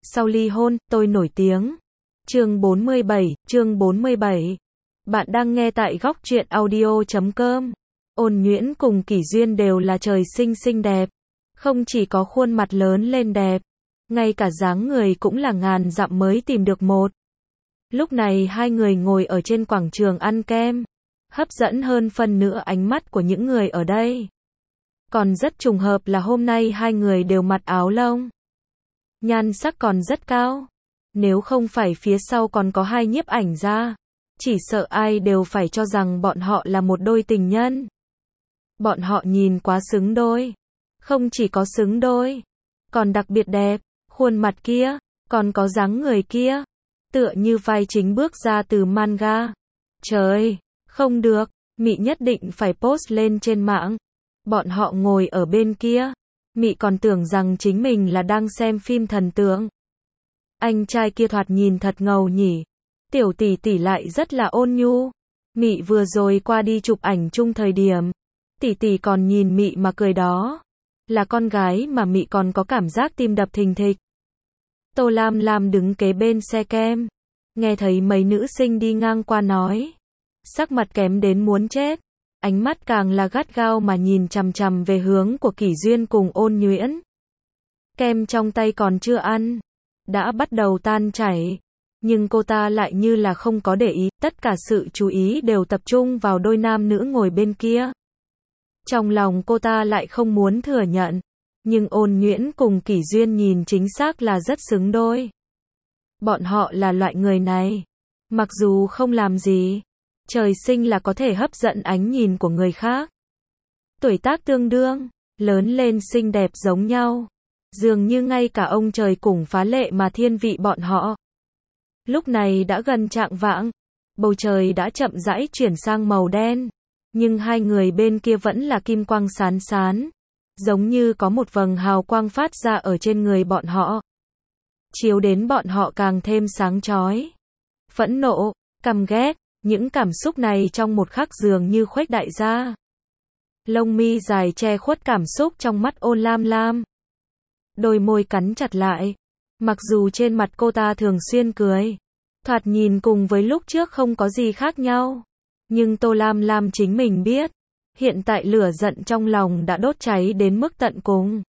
Sau ly hôn, tôi nổi tiếng. Chương 47. Bạn đang nghe tại góc truyện audio.com. Ôn Nhuyễn cùng Kỷ Duyên đều là trời sinh xinh đẹp. Không chỉ có khuôn mặt lớn lên đẹp, ngay cả dáng người cũng là ngàn dặm mới tìm được một. Lúc này hai người ngồi ở trên quảng trường ăn kem, hấp dẫn hơn phần nữa ánh mắt của những người ở đây. Còn rất trùng hợp là hôm nay hai người đều mặc áo lông. Nhan sắc còn rất cao. Nếu không phải phía sau còn có hai nhiếp ảnh gia, chỉ sợ ai đều phải cho rằng bọn họ là một đôi tình nhân. Bọn họ nhìn quá xứng đôi. Không chỉ có xứng đôi, còn đặc biệt đẹp, khuôn mặt kia, còn có dáng người kia, tựa như vai chính bước ra từ manga. Trời, không được, Mị nhất định phải post lên trên mạng. Bọn họ ngồi ở bên kia, Mị còn tưởng rằng chính mình là đang xem phim thần tượng. Anh trai kia thoạt nhìn thật ngầu nhỉ. Tiểu tỷ tỷ lại rất là ôn nhu. Mị vừa rồi qua đi chụp ảnh chung thời điểm, tỷ tỷ còn nhìn Mị mà cười đó. Là con gái mà Mị còn có cảm giác tim đập thình thịch. Tô Lam Lam đứng kế bên xe kem, nghe thấy mấy nữ sinh đi ngang qua nói, sắc mặt kém đến muốn chết, ánh mắt càng là gắt gao mà nhìn chằm chằm về hướng của Kỷ Duyên cùng Ôn Nhuyễn. Kem trong tay còn chưa ăn, đã bắt đầu tan chảy, nhưng cô ta lại như là không có để ý, tất cả sự chú ý đều tập trung vào đôi nam nữ ngồi bên kia. Trong lòng cô ta lại không muốn thừa nhận, nhưng Ôn Nhuyễn cùng Kỷ Duyên nhìn chính xác là rất xứng đôi. Bọn họ là loại người này, mặc dù không làm gì, trời sinh là có thể hấp dẫn ánh nhìn của người khác. Tuổi tác tương đương, lớn lên xinh đẹp giống nhau, dường như ngay cả ông trời cũng phá lệ mà thiên vị bọn họ. Lúc này đã gần chạng vạng, bầu trời đã chậm rãi chuyển sang màu đen, nhưng hai người bên kia vẫn là kim quang sán sán, giống như có một vầng hào quang phát ra ở trên người bọn họ, chiếu đến bọn họ càng thêm sáng chói. Phẫn nộ, căm ghét, những cảm xúc này trong một khắc dường như khuếch đại ra. Lông mi dài che khuất cảm xúc trong mắt Ôn Lam Lam. Đôi môi cắn chặt lại. Mặc dù trên mặt cô ta thường xuyên cười, thoạt nhìn cùng với lúc trước không có gì khác nhau, nhưng Tô Lam Lam chính mình biết, hiện tại lửa giận trong lòng đã đốt cháy đến mức tận cùng.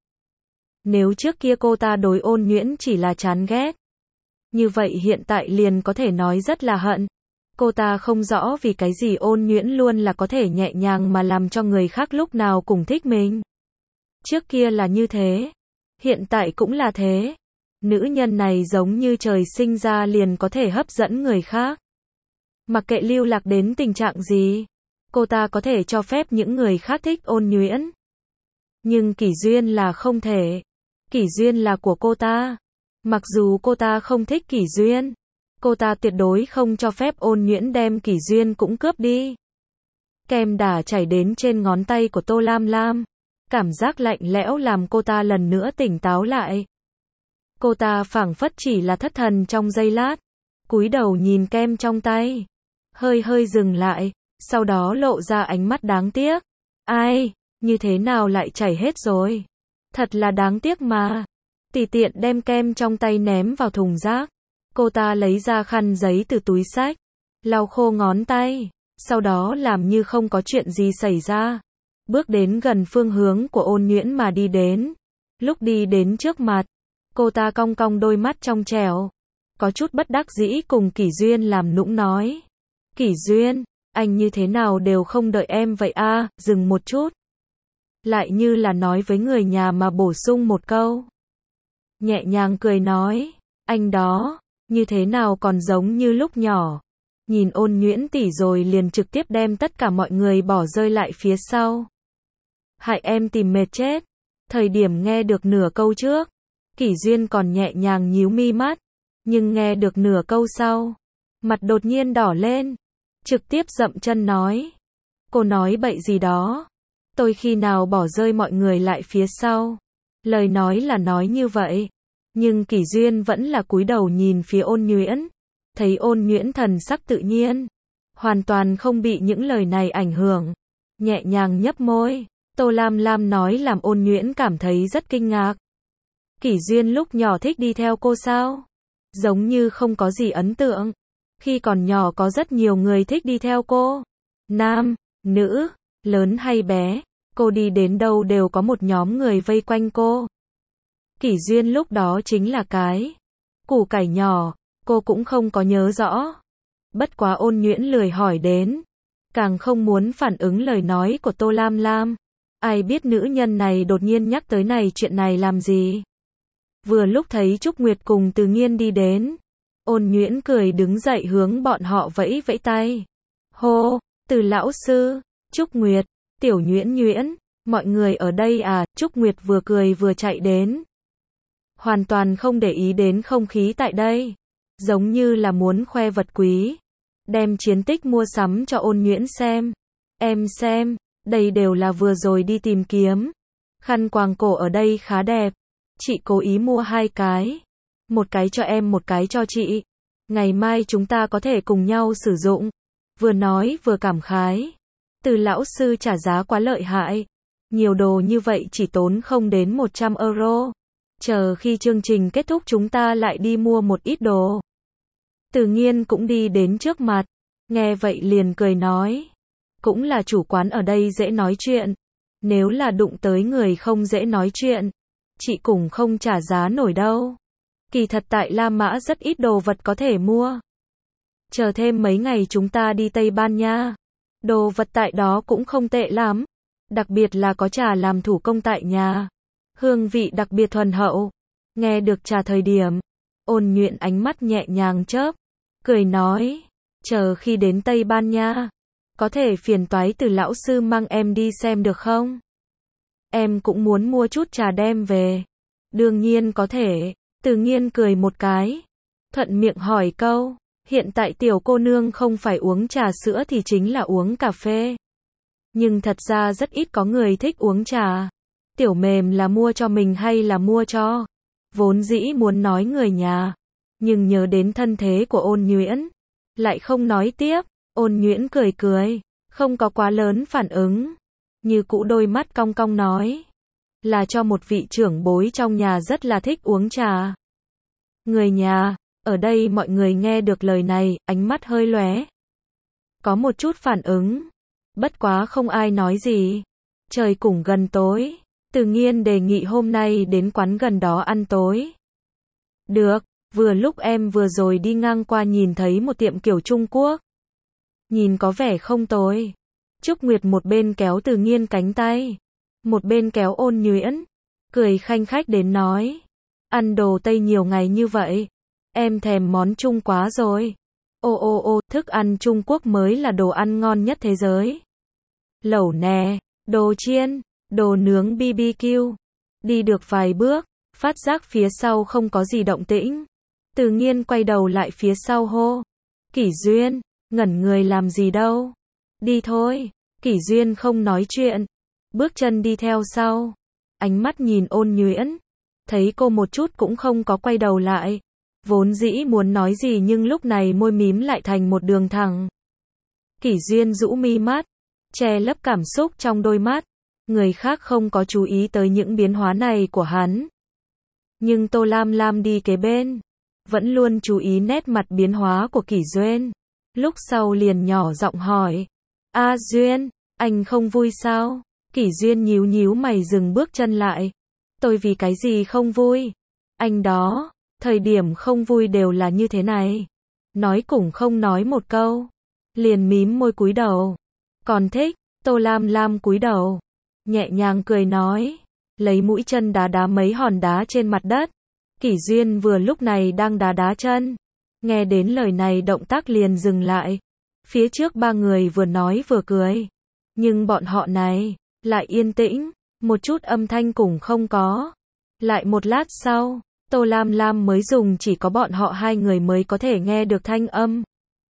Nếu trước kia cô ta đối Ôn Nhuyễn chỉ là chán ghét, như vậy hiện tại liền có thể nói rất là hận. Cô ta không rõ vì cái gì Ôn Nhuyễn luôn là có thể nhẹ nhàng mà làm cho người khác lúc nào cũng thích mình. Trước kia là như thế, hiện tại cũng là thế. Nữ nhân này giống như trời sinh ra liền có thể hấp dẫn người khác. Mặc kệ lưu lạc đến tình trạng gì, cô ta có thể cho phép những người khác thích Ôn Nhuyễn. Nhưng Kỷ Duyên là không thể. Kỷ Duyên là của cô ta. Mặc dù cô ta không thích Kỷ Duyên, cô ta tuyệt đối không cho phép Ôn Nhuyễn đem Kỷ Duyên cũng cướp đi. Kem đã chảy đến trên ngón tay của Tô Lam Lam. Cảm giác lạnh lẽo làm cô ta lần nữa tỉnh táo lại. Cô ta phảng phất chỉ là thất thần trong giây lát, cúi đầu nhìn kem trong tay, hơi dừng lại, sau đó lộ ra ánh mắt đáng tiếc. Ai, như thế nào lại chảy hết rồi? Thật là đáng tiếc mà. Tùy tiện đem kem trong tay ném vào thùng rác. Cô ta lấy ra khăn giấy từ túi xách, lau khô ngón tay, sau đó làm như không có chuyện gì xảy ra. Bước đến gần phương hướng của Ôn Nhuyễn mà đi đến. Lúc đi đến trước mặt, cô ta cong cong đôi mắt trong trẻo, có chút bất đắc dĩ cùng Kỷ Duyên làm nũng nói. Kỷ Duyên, anh như thế nào đều không đợi em vậy a? Dừng một chút. Lại như là nói với người nhà mà bổ sung một câu. Nhẹ nhàng cười nói, anh đó, như thế nào còn giống như lúc nhỏ. Nhìn Ôn Nhuyễn tỷ rồi liền trực tiếp đem tất cả mọi người bỏ rơi lại phía sau. Hại em tìm mệt chết. Thời điểm nghe được nửa câu trước, Kỷ Duyên còn nhẹ nhàng nhíu mi mắt, nhưng nghe được nửa câu sau, mặt đột nhiên đỏ lên, trực tiếp dậm chân nói. Cô nói bậy gì đó? Tôi khi nào bỏ rơi mọi người lại phía sau? Lời nói là nói như vậy, nhưng Kỷ Duyên vẫn là cúi đầu nhìn phía Ôn Nhuyễn, thấy Ôn Nhuyễn thần sắc tự nhiên, hoàn toàn không bị những lời này ảnh hưởng, nhẹ nhàng nhấp môi. Tô Lam Lam nói làm Ôn Nhuyễn cảm thấy rất kinh ngạc. Kỷ Duyên lúc nhỏ thích đi theo cô sao? Giống như không có gì ấn tượng. Khi còn nhỏ có rất nhiều người thích đi theo cô. Nam, nữ, lớn hay bé, cô đi đến đâu đều có một nhóm người vây quanh cô. Kỷ Duyên lúc đó chính là cái củ cải nhỏ, cô cũng không có nhớ rõ. Bất quá Ôn Nhuyễn lười hỏi đến, càng không muốn phản ứng lời nói của Tô Lam Lam. Ai biết nữ nhân này đột nhiên nhắc tới chuyện này làm gì. Vừa lúc thấy Trúc Nguyệt cùng Từ Nghiên đi đến, Ôn Nhuyễn cười đứng dậy hướng bọn họ vẫy vẫy tay. Hô, Từ lão sư, Trúc Nguyệt, Tiểu Nhuyễn Nhuyễn, mọi người ở đây à? Trúc Nguyệt vừa cười vừa chạy đến. Hoàn toàn không để ý đến không khí tại đây. Giống như là muốn khoe vật quý. Đem chiến tích mua sắm cho Ôn Nhuyễn xem. Em xem, đây đều là vừa rồi đi tìm kiếm. Khăn quàng cổ ở đây khá đẹp. Chị cố ý mua 2 cái. Một cái cho em, một cái cho chị. Ngày mai chúng ta có thể cùng nhau sử dụng. Vừa nói vừa cảm khái. Từ lão sư trả giá quá lợi hại. Nhiều đồ như vậy chỉ tốn không đến 100 euro. Chờ khi chương trình kết thúc chúng ta lại đi mua một ít đồ. Từ Nghiên cũng đi đến trước mặt. Nghe vậy liền cười nói. Cũng là chủ quán ở đây dễ nói chuyện. Nếu là đụng tới người không dễ nói chuyện, chị cũng không trả giá nổi đâu. Kỳ thật tại La Mã rất ít đồ vật có thể mua. Chờ thêm mấy ngày chúng ta đi Tây Ban Nha. Đồ vật tại đó cũng không tệ lắm. Đặc biệt là có trà làm thủ công tại nhà. Hương vị đặc biệt thuần hậu. Nghe được trà thời điểm, Ôn Nhuyễn ánh mắt nhẹ nhàng chớp, cười nói, chờ khi đến Tây Ban Nha, có thể phiền toái Từ lão sư mang em đi xem được không? Em cũng muốn mua chút trà đem về. Đương nhiên có thể. Từ Nghiên cười một cái, thuận miệng hỏi câu, hiện tại tiểu cô nương không phải uống trà sữa thì chính là uống cà phê. Nhưng thật ra rất ít có người thích uống trà. Tiểu Mềm là mua cho mình hay là mua cho? Vốn dĩ muốn nói người nhà, nhưng nhớ đến thân thế của Ôn Nhuyễn, lại không nói tiếp. Ôn Nhuyễn cười cười, không có quá lớn phản ứng. Như cũ đôi mắt cong cong nói, là cho một vị trưởng bối trong nhà rất là thích uống trà. Người nhà, ở đây mọi người nghe được lời này, ánh mắt hơi lóe. Có một chút phản ứng. Bất quá không ai nói gì. Trời cũng gần tối. Từ Nghiên đề nghị hôm nay đến quán gần đó ăn tối. Được, vừa lúc em vừa rồi đi ngang qua nhìn thấy một tiệm kiểu Trung Quốc. Nhìn có vẻ không tồi. Trúc Nguyệt một bên kéo Từ Nghiên cánh tay, một bên kéo Ôn Nhuyễn, cười khanh khách đến nói. Ăn đồ Tây nhiều ngày như vậy, em thèm món Trung quá rồi. Ô, thức ăn Trung Quốc mới là đồ ăn ngon nhất thế giới. Lẩu nè, đồ chiên, đồ nướng BBQ. Đi được vài bước, phát giác phía sau không có gì động tĩnh. Từ Nghiên quay đầu lại phía sau hô. Kỷ Duyên, ngẩn người làm gì đâu. Đi thôi. Kỷ Duyên không nói chuyện, bước chân đi theo sau. Ánh mắt nhìn Ôn Nhuyễn, thấy cô một chút cũng không có quay đầu lại. Vốn dĩ muốn nói gì nhưng lúc này môi mím lại thành một đường thẳng. Kỷ Duyên rũ mi mắt, che lấp cảm xúc trong đôi mắt. Người khác không có chú ý tới những biến hóa này của hắn. Nhưng Tô Lam Lam đi kế bên, vẫn luôn chú ý nét mặt biến hóa của Kỷ Duyên. Lúc sau liền nhỏ giọng hỏi. A Duyên, anh không vui sao? Kỷ Duyên nhíu nhíu mày dừng bước chân lại. Tôi vì cái gì không vui? Anh đó, thời điểm không vui đều là như thế này. Nói cũng không nói một câu. Liền mím môi cúi đầu. Còn thích, Tô Lam Lam cúi đầu. Nhẹ nhàng cười nói. Lấy mũi chân đá đá mấy hòn đá trên mặt đất. Kỷ Duyên vừa lúc này đang đá đá chân. Nghe đến lời này động tác liền dừng lại. Phía trước 3 người vừa nói vừa cười. Nhưng bọn họ này, lại yên tĩnh, một chút âm thanh cũng không có. Lại một lát sau, Tô Lam Lam mới dùng chỉ có bọn họ 2 người mới có thể nghe được thanh âm.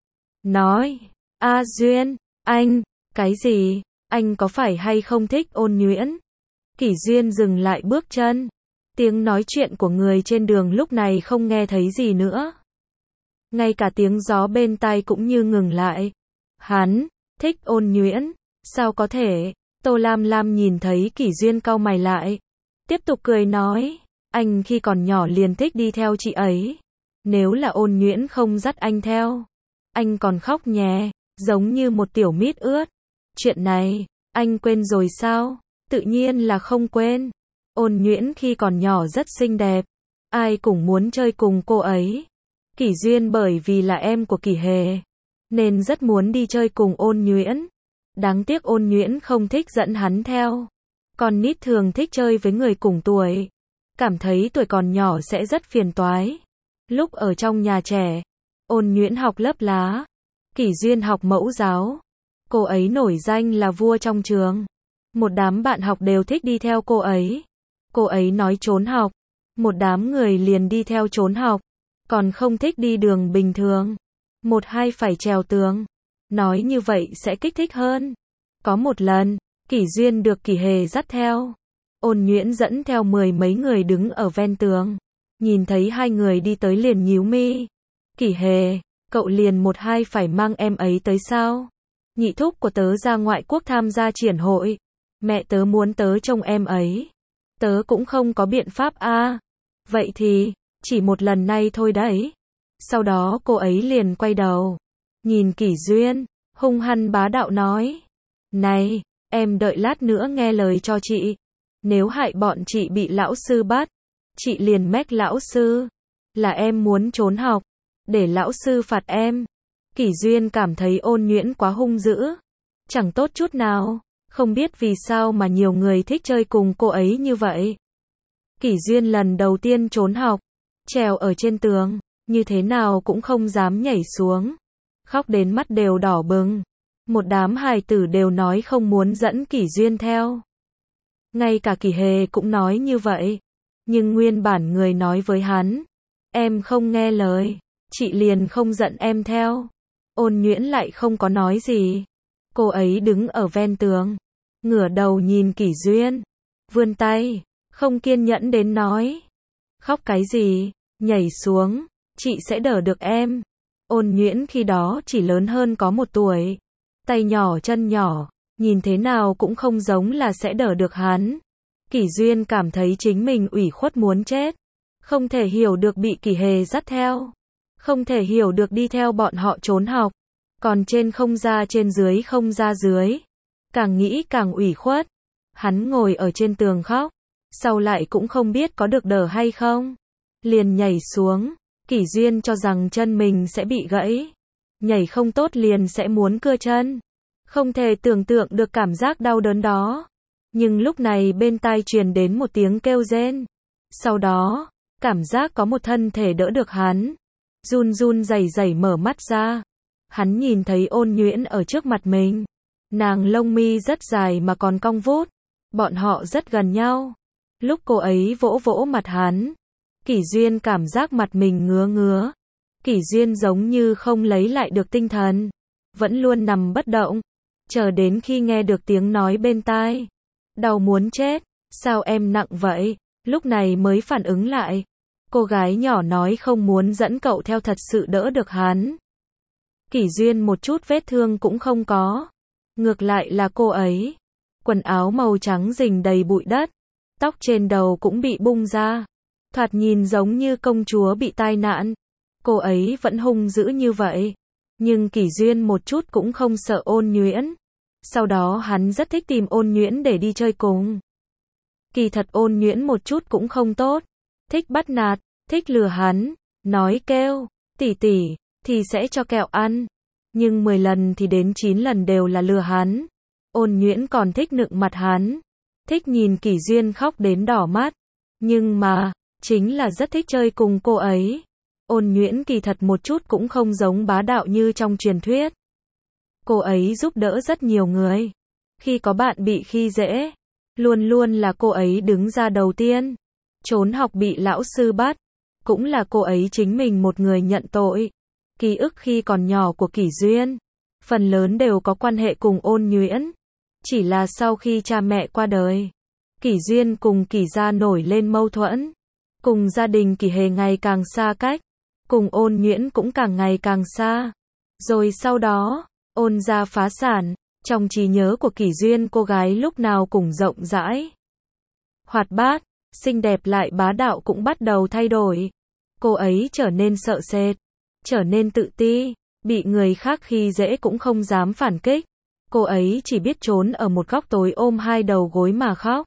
Nói, A Duyên, anh, cái gì, anh có phải hay không thích Ôn Nhuyễn? Kỷ Duyên dừng lại bước chân. Tiếng nói chuyện của người trên đường lúc này không nghe thấy gì nữa. Ngay cả tiếng gió bên tai cũng như ngừng lại. Hắn, thích Ôn Nhuyễn, sao có thể? Tô Lam Lam nhìn thấy Kỷ Duyên cau mày lại. Tiếp tục cười nói, Anh khi còn nhỏ liền thích đi theo chị ấy. Nếu là Ôn Nhuyễn không dắt anh theo, anh còn khóc nhè, giống như một tiểu mít ướt. Chuyện này, anh quên rồi sao? Tự nhiên là không quên. Ôn Nhuyễn khi còn nhỏ rất xinh đẹp, ai cũng muốn chơi cùng cô ấy. Kỷ Duyên bởi vì là em của Kỷ Hề, nên rất muốn đi chơi cùng Ôn Nhuyễn. Đáng tiếc Ôn Nhuyễn không thích dẫn hắn theo. Con nít thường thích chơi với người cùng tuổi, cảm thấy tuổi còn nhỏ sẽ rất phiền toái. Lúc ở trong nhà trẻ, Ôn Nhuyễn học lớp lá, Kỷ Duyên học mẫu giáo. Cô ấy nổi danh là vua trong trường. Một đám bạn học đều thích đi theo cô ấy. Cô ấy nói trốn học, một đám người liền đi theo trốn học, còn không thích đi đường bình thường. Một hai phải trèo tường. Nói như vậy sẽ kích thích hơn. Có một lần, Kỷ Duyên được Kỷ Hề dắt theo. Ôn Nhuyễn dẫn theo 10 mấy người đứng ở ven tường. Nhìn thấy hai người đi tới liền nhíu mi. Kỷ Hề, cậu liền một hai phải mang em ấy tới sao? Nhị thúc của tớ ra ngoại quốc tham gia triển hội. Mẹ tớ muốn tớ trông em ấy. Tớ cũng không có biện pháp a. Vậy thì, chỉ một lần này thôi đấy. Sau đó cô ấy liền quay đầu, nhìn Kỷ Duyên, hung hăng bá đạo nói. Này, em đợi lát nữa nghe lời cho chị. Nếu hại bọn chị bị lão sư bắt, chị liền mách lão sư. Là em muốn trốn học, để lão sư phạt em. Kỷ Duyên cảm thấy Ôn Nhuyễn quá hung dữ. Chẳng tốt chút nào. Không biết vì sao mà nhiều người thích chơi cùng cô ấy như vậy. Kỷ Duyên lần đầu tiên trốn học, trèo ở trên tường, như thế nào cũng không dám nhảy xuống. Khóc đến mắt đều đỏ bừng. Một đám hài tử đều nói không muốn dẫn Kỷ Duyên theo. Ngay cả Kỷ Hề cũng nói như vậy. Nhưng nguyên bản người nói với hắn, em không nghe lời, chị liền không dẫn em theo. Ôn Nhuyễn lại không có nói gì. Cô ấy đứng ở ven tường, ngửa đầu nhìn Kỷ Duyên, vươn tay, không kiên nhẫn đến nói. Khóc cái gì, nhảy xuống, chị sẽ đỡ được em. Ôn Nhuyễn khi đó chỉ lớn hơn có 1 tuổi. Tay nhỏ chân nhỏ, nhìn thế nào cũng không giống là sẽ đỡ được hắn. Kỷ Duyên cảm thấy chính mình ủy khuất muốn chết. Không thể hiểu được bị Kỷ Hề dắt theo. Không thể hiểu được đi theo bọn họ trốn học. Còn trên không ra trên dưới không ra dưới. Càng nghĩ càng ủy khuất. Hắn ngồi ở trên tường khóc. Sau lại cũng không biết có được đỡ hay không. Liền nhảy xuống. Kỷ Duyên cho rằng chân mình sẽ bị gãy. Nhảy không tốt liền sẽ muốn cưa chân. Không thể tưởng tượng được cảm giác đau đớn đó. Nhưng lúc này bên tai truyền đến một tiếng kêu rên. Sau đó, cảm giác có một thân thể đỡ được hắn. Run run rẩy rẩy mở mắt ra. Hắn nhìn thấy Ôn Nhuyễn ở trước mặt mình. Nàng lông mi rất dài mà còn cong vút. Bọn họ rất gần nhau. Lúc cô ấy vỗ vỗ mặt hắn, Kỷ Duyên cảm giác mặt mình ngứa ngứa. Kỷ Duyên giống như không lấy lại được tinh thần, vẫn luôn nằm bất động, chờ đến khi nghe được tiếng nói bên tai. Đau muốn chết, sao em nặng vậy? Lúc này mới phản ứng lại. Cô gái nhỏ nói không muốn dẫn cậu theo thật sự đỡ được hắn. Kỷ Duyên một chút vết thương cũng không có. Ngược lại là cô ấy. Quần áo màu trắng rình đầy bụi đất. Tóc trên đầu cũng bị bung ra. Thoạt nhìn giống như công chúa bị tai nạn. Cô ấy vẫn hung dữ như vậy. Nhưng Kỷ Duyên một chút cũng không sợ Ôn Nhuyễn. Sau đó hắn rất thích tìm Ôn Nhuyễn để đi chơi cùng. Kỳ thật Ôn Nhuyễn một chút cũng không tốt. Thích bắt nạt, thích lừa hắn. Nói kêu, tỷ tỷ, thì sẽ cho kẹo ăn. Nhưng 10 lần thì đến 9 lần đều là lừa hắn. Ôn Nhuyễn còn thích nựng mặt hắn. Thích nhìn Kỷ Duyên khóc đến đỏ mắt. Nhưng mà, chính là rất thích chơi cùng cô ấy. Ôn Nhuyễn kỳ thật một chút cũng không giống bá đạo như trong truyền thuyết. Cô ấy giúp đỡ rất nhiều người. Khi có bạn bị khi dễ, luôn luôn là cô ấy đứng ra đầu tiên. Trốn học bị lão sư bắt, cũng là cô ấy chính mình một người nhận tội. Ký ức khi còn nhỏ của Kỷ Duyên, phần lớn đều có quan hệ cùng Ôn Nhuyễn. Chỉ là sau khi cha mẹ qua đời, Kỷ Duyên cùng Kỷ gia nổi lên mâu thuẫn. Cùng gia đình Kỷ Hề ngày càng xa cách. Cùng Ôn Nhuyễn cũng càng ngày càng xa. Rồi sau đó, Ôn gia phá sản. Trong trí nhớ của Kỷ Duyên cô gái lúc nào cũng rộng rãi, hoạt bát, xinh đẹp lại bá đạo cũng bắt đầu thay đổi. Cô ấy trở nên sợ sệt, trở nên tự ti, bị người khác khi dễ cũng không dám phản kích. Cô ấy chỉ biết trốn ở một góc tối ôm hai đầu gối mà khóc.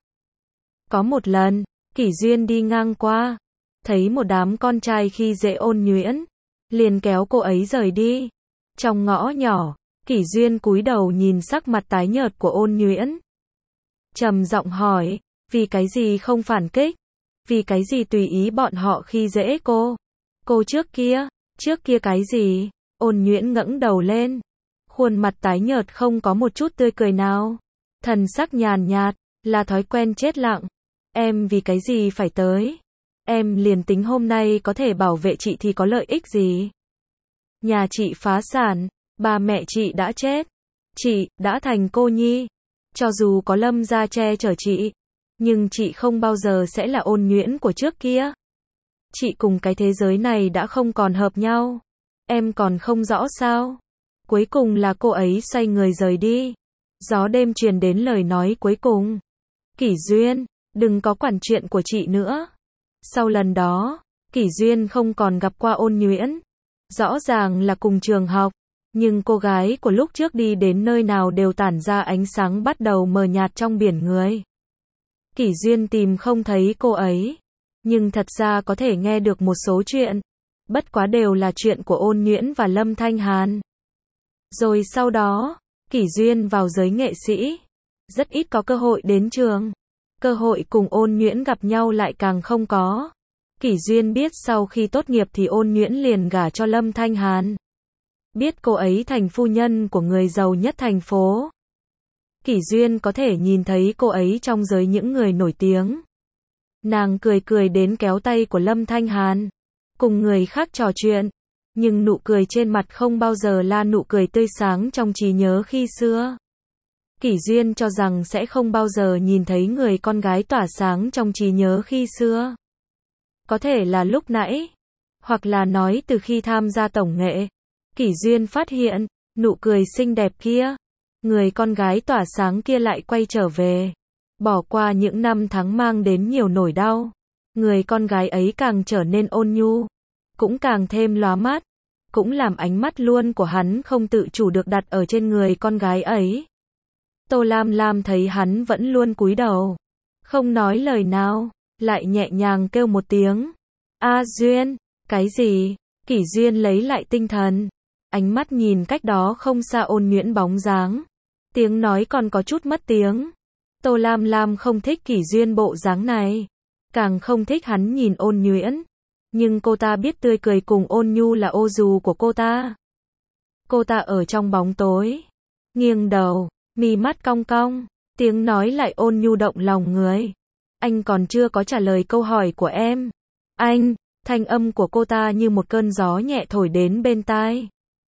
Có một lần, Kỷ Duyên đi ngang qua, thấy một đám con trai khi dễ Ôn Nhuyễn, liền kéo cô ấy rời đi. Trong ngõ nhỏ, Kỷ Duyên cúi đầu nhìn sắc mặt tái nhợt của Ôn Nhuyễn, trầm giọng hỏi, vì cái gì không phản kích? Vì cái gì tùy ý bọn họ khi dễ cô? Cô trước kia cái gì? Ôn Nhuyễn ngẩng đầu lên, khuôn mặt tái nhợt không có một chút tươi cười nào, thần sắc nhàn nhạt, là thói quen chết lặng. Em vì cái gì phải tới? Em liền tính hôm nay có thể bảo vệ chị thì có lợi ích gì? Nhà chị phá sản, ba mẹ chị đã chết, chị đã thành cô nhi. Cho dù có Lâm gia che chở chị, nhưng chị không bao giờ sẽ là Ôn Nhuyễn của trước kia. Chị cùng cái thế giới này đã không còn hợp nhau. Em còn không rõ sao? Cuối cùng là cô ấy xoay người rời đi. Gió đêm truyền đến lời nói cuối cùng. Kỷ Duyên, đừng có quản chuyện của chị nữa. Sau lần đó, Kỷ Duyên không còn gặp qua Ôn Nhuyễn. Rõ ràng là cùng trường học, nhưng cô gái của lúc trước đi đến nơi nào đều tản ra ánh sáng bắt đầu mờ nhạt trong biển người. Kỷ Duyên tìm không thấy cô ấy, nhưng thật ra có thể nghe được một số chuyện. Bất quá đều là chuyện của Ôn Nhuyễn và Lâm Thanh Hàn. Rồi sau đó, Kỷ Duyên vào giới nghệ sĩ, rất ít có cơ hội đến trường. Cơ hội cùng Ôn Nhuyễn gặp nhau lại càng không có. Kỷ Duyên biết sau khi tốt nghiệp thì Ôn Nhuyễn liền gả cho Lâm Thanh Hàn. Biết cô ấy thành phu nhân của người giàu nhất thành phố. Kỷ Duyên có thể nhìn thấy cô ấy trong giới những người nổi tiếng. Nàng cười cười đến kéo tay của Lâm Thanh Hàn, cùng người khác trò chuyện, nhưng nụ cười trên mặt không bao giờ là nụ cười tươi sáng trong trí nhớ khi xưa. Kỷ Duyên cho rằng sẽ không bao giờ nhìn thấy người con gái tỏa sáng trong trí nhớ khi xưa. Có thể là lúc nãy, hoặc là nói từ khi tham gia tổng nghệ, Kỷ Duyên phát hiện, nụ cười xinh đẹp kia, người con gái tỏa sáng kia lại quay trở về. Bỏ qua những năm tháng mang đến nhiều nỗi đau, người con gái ấy càng trở nên ôn nhu, cũng càng thêm lóa mắt, cũng làm ánh mắt luôn của hắn không tự chủ được đặt ở trên người con gái ấy. Tô Lam Lam thấy hắn vẫn luôn cúi đầu, không nói lời nào, lại nhẹ nhàng kêu một tiếng. A Duyên, cái gì? Kỷ Duyên lấy lại tinh thần, ánh mắt nhìn cách đó không xa Ôn Nhuyễn bóng dáng. Tiếng nói còn có chút mất tiếng. Tô Lam Lam không thích Kỷ Duyên bộ dáng này, càng không thích hắn nhìn Ôn Nhuyễn. Nhưng cô ta biết tươi cười cùng ôn nhu là ô dù của cô ta. Cô ta ở trong bóng tối, nghiêng đầu, mi mắt cong cong, tiếng nói lại ôn nhu động lòng người. Anh còn chưa có trả lời câu hỏi của em. Anh, thanh âm của cô ta như một cơn gió nhẹ thổi đến bên tai.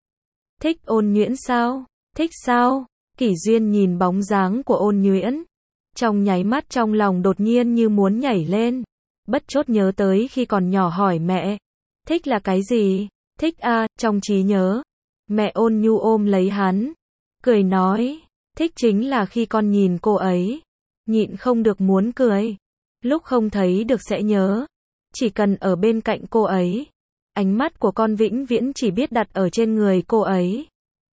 Thích Ôn Nhuyễn sao? Thích sao? Kỷ Duyên nhìn bóng dáng của Ôn Nhuyễn, trong nháy mắt trong lòng đột nhiên như muốn nhảy lên. Bất chốt nhớ tới khi còn nhỏ hỏi mẹ, thích là cái gì? Thích a, trong trí nhớ, mẹ ôn nhu ôm lấy hắn, cười nói, thích chính là khi con nhìn cô ấy, nhịn không được muốn cười, lúc không thấy được sẽ nhớ, chỉ cần ở bên cạnh cô ấy, ánh mắt của con vĩnh viễn chỉ biết đặt ở trên người cô ấy.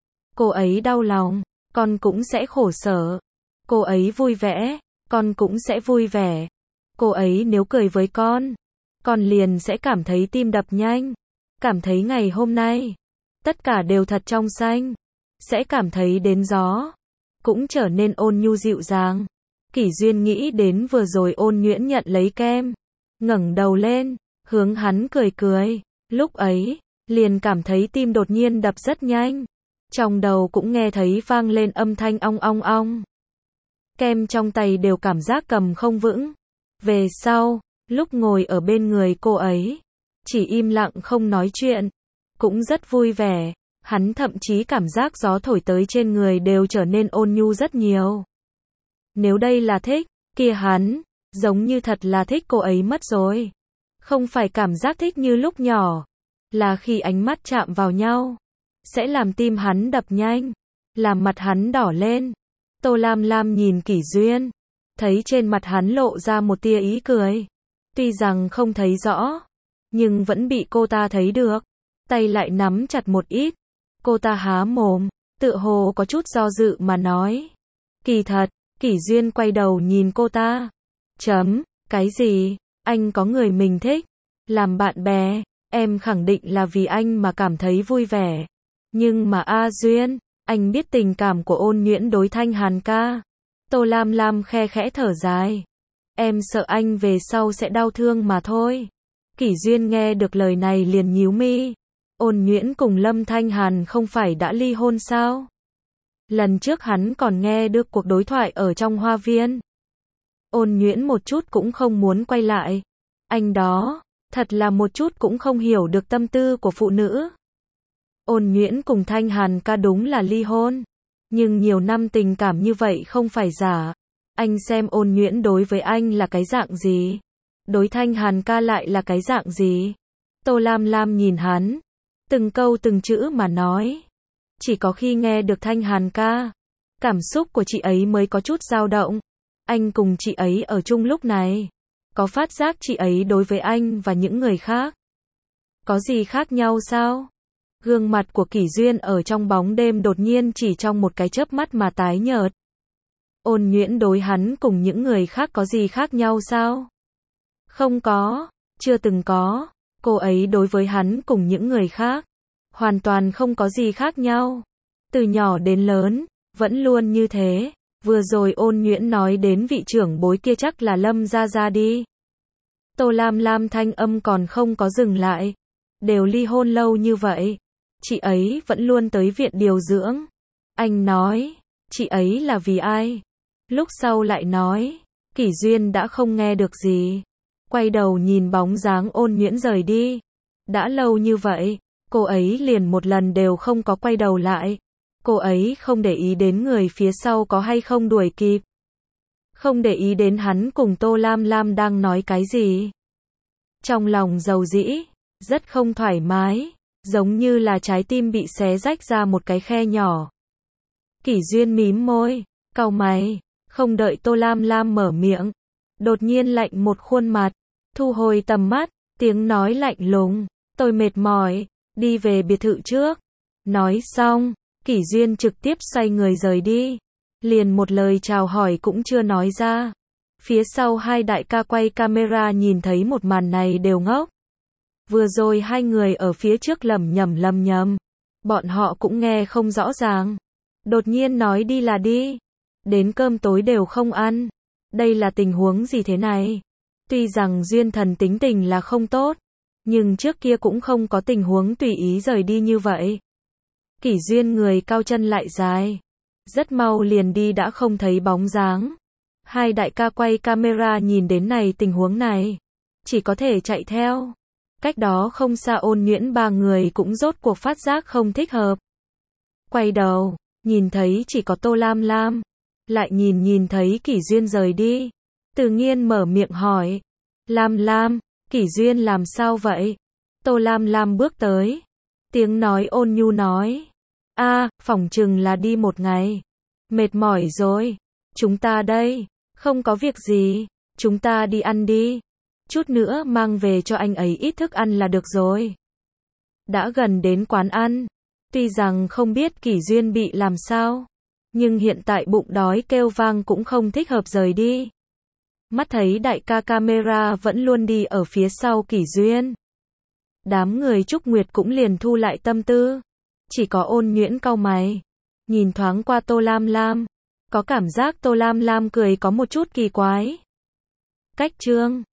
Cô ấy đau lòng, con cũng sẽ khổ sở. Cô ấy vui vẻ, con cũng sẽ vui vẻ. Cô ấy nếu cười với con liền sẽ cảm thấy tim đập nhanh, cảm thấy ngày hôm nay, tất cả đều thật trong xanh, sẽ cảm thấy đến gió, cũng trở nên ôn nhu dịu dàng. Kỷ Duyên nghĩ đến vừa rồi Ôn Nhuyễn nhận lấy kem, ngẩng đầu lên, hướng hắn cười cười, lúc ấy, liền cảm thấy tim đột nhiên đập rất nhanh, trong đầu cũng nghe thấy vang lên âm thanh ong ong ong. Kem trong tay đều cảm giác cầm không vững. Về sau, lúc ngồi ở bên người cô ấy, chỉ im lặng không nói chuyện, cũng rất vui vẻ, hắn thậm chí cảm giác gió thổi tới trên người đều trở nên ôn nhu rất nhiều. Nếu đây là thích, kia hắn, giống như thật là thích cô ấy mất rồi. Không phải cảm giác thích như lúc nhỏ, là khi ánh mắt chạm vào nhau, sẽ làm tim hắn đập nhanh, làm mặt hắn đỏ lên. Tô Lam Lam nhìn Kỷ Duyên, thấy trên mặt hắn lộ ra một tia ý cười. Tuy rằng không thấy rõ, nhưng vẫn bị cô ta thấy được. Tay lại nắm chặt một ít. Cô ta há mồm, tựa hồ có chút do dự mà nói. Kỳ thật, Kỷ Duyên quay đầu nhìn cô ta. Cái gì? Anh có người mình thích. Làm bạn bè, em khẳng định là vì anh mà cảm thấy vui vẻ. Nhưng mà Duyên, anh biết tình cảm của Ôn Nhuyễn đối Thanh Hàn ca. Tô Lam Lam khe khẽ thở dài. Em sợ anh về sau sẽ đau thương mà thôi. Kỷ Duyên nghe được lời này liền nhíu mi. Ôn Nhuyễn cùng Lâm Thanh Hàn không phải đã ly hôn sao? Lần trước hắn còn nghe được cuộc đối thoại ở trong hoa viên. Ôn Nhuyễn một chút cũng không muốn quay lại. Anh đó, thật là một chút cũng không hiểu được tâm tư của phụ nữ. Ôn Nhuyễn cùng Thanh Hàn ca đúng là ly hôn. Nhưng nhiều năm tình cảm như vậy không phải giả. Anh xem Ôn Nhuyễn đối với anh là cái dạng gì. Đối Thanh Hàn ca lại là cái dạng gì. Tô Lam Lam nhìn hắn. Từng câu từng chữ mà nói. Chỉ có khi nghe được Thanh Hàn ca, cảm xúc của chị ấy mới có chút dao động. Anh cùng chị ấy ở chung lúc này. Có phát giác chị ấy đối với anh và những người khác. Có gì khác nhau sao? Gương mặt của Kỷ Duyên ở trong bóng đêm đột nhiên chỉ trong một cái chớp mắt mà tái nhợt. Ôn Nhuyễn đối hắn cùng những người khác có gì khác nhau sao? Không có, chưa từng có. Cô ấy đối với hắn cùng những người khác hoàn toàn không có gì khác nhau. Từ nhỏ đến lớn, vẫn luôn như thế. Vừa rồi Ôn Nhuyễn nói đến vị trưởng bối kia chắc là Lâm Gia Gia đi. Tô Lam Lam thanh âm còn không có dừng lại. Đều ly hôn lâu như vậy. Chị ấy vẫn luôn tới viện điều dưỡng. Anh nói, chị ấy là vì ai? Lúc sau lại nói, Kỷ Duyên đã không nghe được gì. Quay đầu nhìn bóng dáng Ôn Nhuyễn rời đi. Đã lâu như vậy, cô ấy liền một lần đều không có quay đầu lại. Cô ấy không để ý đến người phía sau có hay không đuổi kịp. Không để ý đến hắn cùng Tô Lam Lam đang nói cái gì. Trong lòng dầu dĩ, rất không thoải mái, giống như là trái tim bị xé rách ra một cái khe nhỏ. Kỷ Duyên mím môi, cau mày, không đợi Tô Lam Lam mở miệng. Đột nhiên lạnh một khuôn mặt, thu hồi tầm mắt, tiếng nói lạnh lùng, tôi mệt mỏi, đi về biệt thự trước. Nói xong, Kỷ Duyên trực tiếp xoay người rời đi. Liền một lời chào hỏi cũng chưa nói ra. Phía sau hai đại ca quay camera nhìn thấy một màn này đều ngốc. Vừa rồi hai người ở phía trước lẩm nhẩm. Bọn họ cũng nghe không rõ ràng. Đột nhiên nói đi là đi. Đến cơm tối đều không ăn. Đây là tình huống gì thế này? Tuy rằng Duyên Thần tính tình là không tốt, nhưng trước kia cũng không có tình huống tùy ý rời đi như vậy. Kỷ Duyên người cao chân lại dài. Rất mau liền đi đã không thấy bóng dáng. Hai đại ca quay camera nhìn đến này tình huống này. Chỉ có thể chạy theo. Cách đó không xa Ôn Nhuyễn ba người cũng rốt cuộc phát giác không thích hợp. Quay đầu, nhìn thấy chỉ có Tô Lam Lam. Lại nhìn thấy Kỷ Duyên rời đi. Tự nhiên mở miệng hỏi. Lam Lam, Kỷ Duyên làm sao vậy? Tô Lam Lam bước tới. Tiếng nói ôn nhu nói. Phỏng chừng là đi một ngày. Mệt mỏi rồi. Chúng ta đây. Không có việc gì. Chúng ta đi ăn đi. Chút nữa mang về cho anh ấy ít thức ăn là được rồi. Đã gần đến quán ăn. Tuy rằng không biết Kỷ Duyên bị làm sao. Nhưng hiện tại bụng đói kêu vang cũng không thích hợp rời đi. Mắt thấy đại ca camera vẫn luôn đi ở phía sau Kỷ Duyên. Đám người Trúc Nguyệt cũng liền thu lại tâm tư. Chỉ có Ôn Nhuyễn cau mày. Nhìn thoáng qua Tô Lam Lam. Có cảm giác Tô Lam Lam cười có một chút kỳ quái. Cách chương